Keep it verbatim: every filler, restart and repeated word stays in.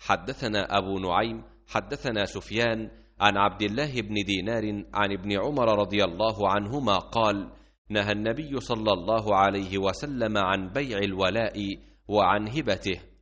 حدثنا أبو نعيم حدثنا سفيان عن عبد الله بن دينار عن ابن عمر رضي الله عنهما قال: نهى النبي صلى الله عليه وسلم عن بيع الولاء وعن هبته.